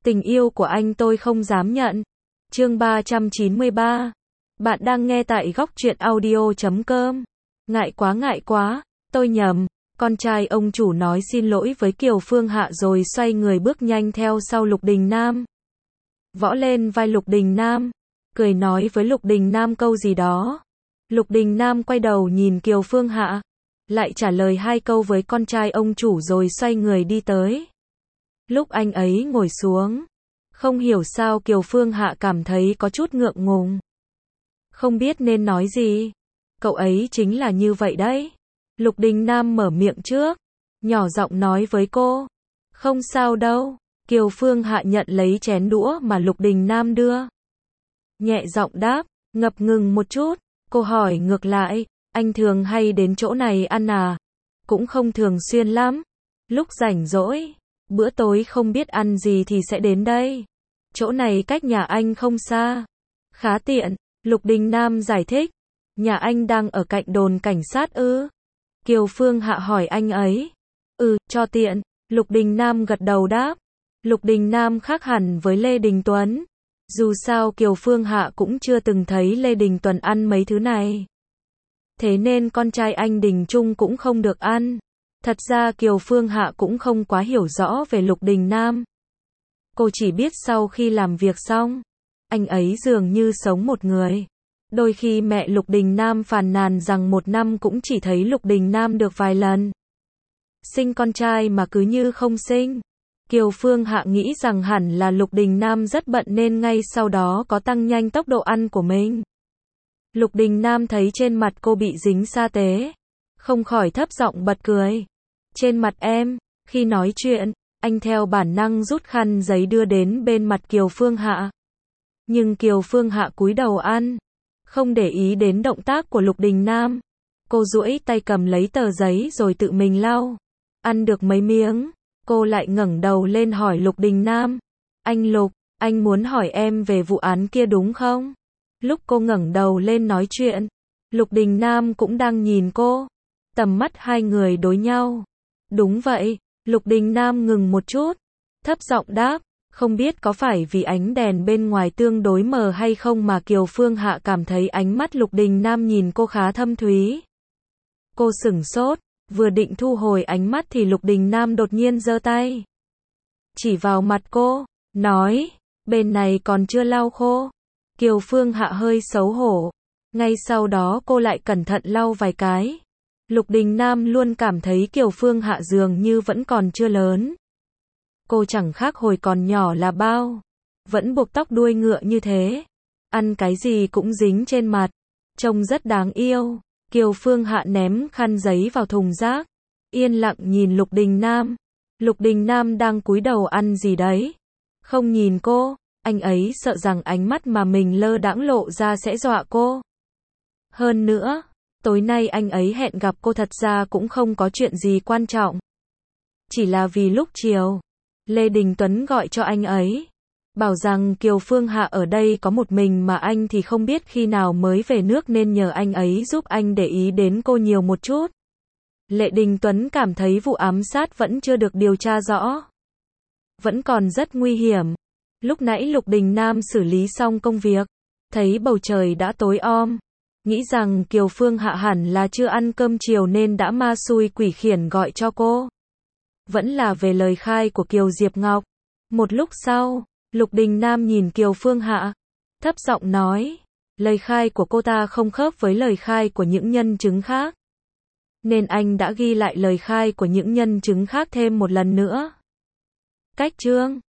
Tình yêu của anh tôi không dám nhận. Chương 393. Bạn đang nghe tại góc truyện audio.com. Ngại quá, tôi nhầm. Con trai ông chủ nói xin lỗi với Kiều Phương Hạ rồi xoay người bước nhanh theo sau Lục Đình Nam. Võ lên vai Lục Đình Nam, cười nói với Lục Đình Nam câu gì đó. Lục Đình Nam quay đầu nhìn Kiều Phương Hạ, lại trả lời 2 câu với con trai ông chủ rồi xoay người đi tới. Lúc anh ấy ngồi xuống, không hiểu sao Kiều Phương Hạ cảm thấy có chút ngượng ngùng. Không biết nên nói gì. Cậu ấy chính là như vậy đấy. Lục Đình Nam mở miệng trước, nhỏ giọng nói với cô. Không sao đâu. Kiều Phương Hạ nhận lấy chén đũa mà Lục Đình Nam đưa. Nhẹ giọng đáp, ngập ngừng một chút. Cô hỏi ngược lại, anh thường hay đến chỗ này ăn à? Cũng không thường xuyên lắm. Lúc rảnh rỗi, bữa tối không biết ăn gì thì sẽ đến đây. Chỗ này cách nhà anh không xa. Khá tiện. Lục Đình Nam giải thích. Nhà anh đang ở cạnh đồn cảnh sát ư? Kiều Phương Hạ hỏi anh ấy. Cho tiện. Lục Đình Nam gật đầu đáp. Lục Đình Nam khác hẳn với Lê Đình Tuấn. Dù sao Kiều Phương Hạ cũng chưa từng thấy Lê Đình Tuấn ăn mấy thứ này. Thế nên con trai anh Đình Trung cũng không được ăn. Thật ra Kiều Phương Hạ cũng không quá hiểu rõ về Lục Đình Nam. Cô chỉ biết sau khi làm việc xong, anh ấy dường như sống một người. Đôi khi mẹ Lục Đình Nam phàn nàn rằng 1 năm cũng chỉ thấy Lục Đình Nam được vài lần. Sinh con trai mà cứ như không sinh. Kiều Phương Hạ nghĩ rằng hẳn là Lục Đình Nam rất bận nên ngay sau đó có tăng nhanh tốc độ ăn của mình. Lục Đình Nam thấy trên mặt cô bị dính sa tế, không khỏi thấp giọng bật cười. Trên mặt em. Khi nói chuyện, anh theo bản năng rút khăn giấy đưa đến bên mặt Kiều Phương Hạ. Nhưng Kiều Phương Hạ cúi đầu ăn, không để ý đến động tác của Lục Đình Nam. Cô duỗi tay cầm lấy tờ giấy rồi tự mình lau. Ăn được mấy miếng, cô lại ngẩng đầu lên hỏi Lục Đình Nam. Anh Lục, anh muốn hỏi em về vụ án kia đúng không? Lúc cô ngẩng đầu lên nói chuyện, Lục Đình Nam cũng đang nhìn cô. Tầm mắt 2 người đối nhau. Đúng vậy. Lục Đình Nam ngừng một chút, thấp giọng đáp. Không biết có phải vì ánh đèn bên ngoài tương đối mờ hay không mà Kiều Phương Hạ cảm thấy ánh mắt Lục Đình Nam nhìn cô khá thâm thúy. Cô sửng sốt, vừa định thu hồi ánh mắt thì Lục Đình Nam đột nhiên giơ tay, chỉ vào mặt cô, nói, bên này còn chưa lau khô. Kiều Phương Hạ hơi xấu hổ, ngay sau đó cô lại cẩn thận lau vài cái. Lục Đình Nam luôn cảm thấy Kiều Phương Hạ dường như vẫn còn chưa lớn. Cô chẳng khác hồi còn nhỏ là bao. Vẫn buộc tóc đuôi ngựa như thế. Ăn cái gì cũng dính trên mặt. Trông rất đáng yêu. Kiều Phương Hạ ném khăn giấy vào thùng rác. Yên lặng nhìn Lục Đình Nam. Lục Đình Nam đang cúi đầu ăn gì đấy. Không nhìn cô. Anh ấy sợ rằng ánh mắt mà mình lơ đãng lộ ra sẽ dọa cô. Hơn nữa, tối nay anh ấy hẹn gặp cô thật ra cũng không có chuyện gì quan trọng. Chỉ là vì lúc chiều, Lê Đình Tuấn gọi cho anh ấy, bảo rằng Kiều Phương Hạ ở đây có một mình mà anh thì không biết khi nào mới về nước nên nhờ anh ấy giúp anh để ý đến cô nhiều một chút. Lê Đình Tuấn cảm thấy vụ ám sát vẫn chưa được điều tra rõ. Vẫn còn rất nguy hiểm. Lúc nãy Lục Đình Nam xử lý xong công việc, thấy bầu trời đã tối om. Nghĩ rằng Kiều Phương Hạ hẳn là chưa ăn cơm chiều nên đã ma xui quỷ khiển gọi cho cô. Vẫn là về lời khai của Kiều Diệp Ngọc. Một lúc sau, Lục Đình Nam nhìn Kiều Phương Hạ, thấp giọng nói, lời khai của cô ta không khớp với lời khai của những nhân chứng khác. Nên anh đã ghi lại lời khai của những nhân chứng khác thêm một lần nữa. Cách chương